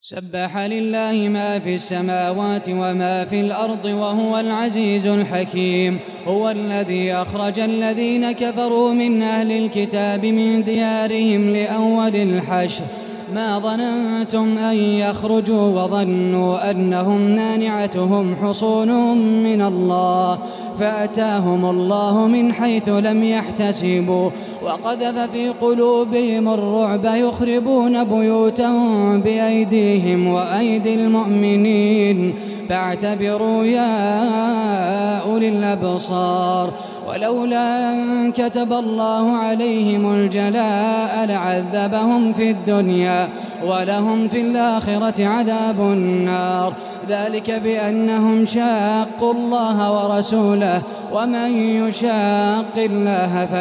سبح لله ما في السماوات وما في الأرض وهو العزيز الحكيم. هو الذي أخرج الذين كفروا من أهل الكتاب من ديارهم لأول الحشر ما ظننتم أن يخرجوا وظنوا أنهم مانعتهم حصونهم من الله فأتاهم الله من حيث لم يحتسبوا وقذف في قلوبهم الرعب يخربون بيوتهم بأيديهم وأيدي المؤمنين فاعتبروا يا أولي الأبصار. ولولا أن كتب الله عليهم الجلاء لعذبهم في الدنيا ولهم في الآخرة عذاب النار ذلك بأنهم شاقوا الله ورسوله ومن يشاق الله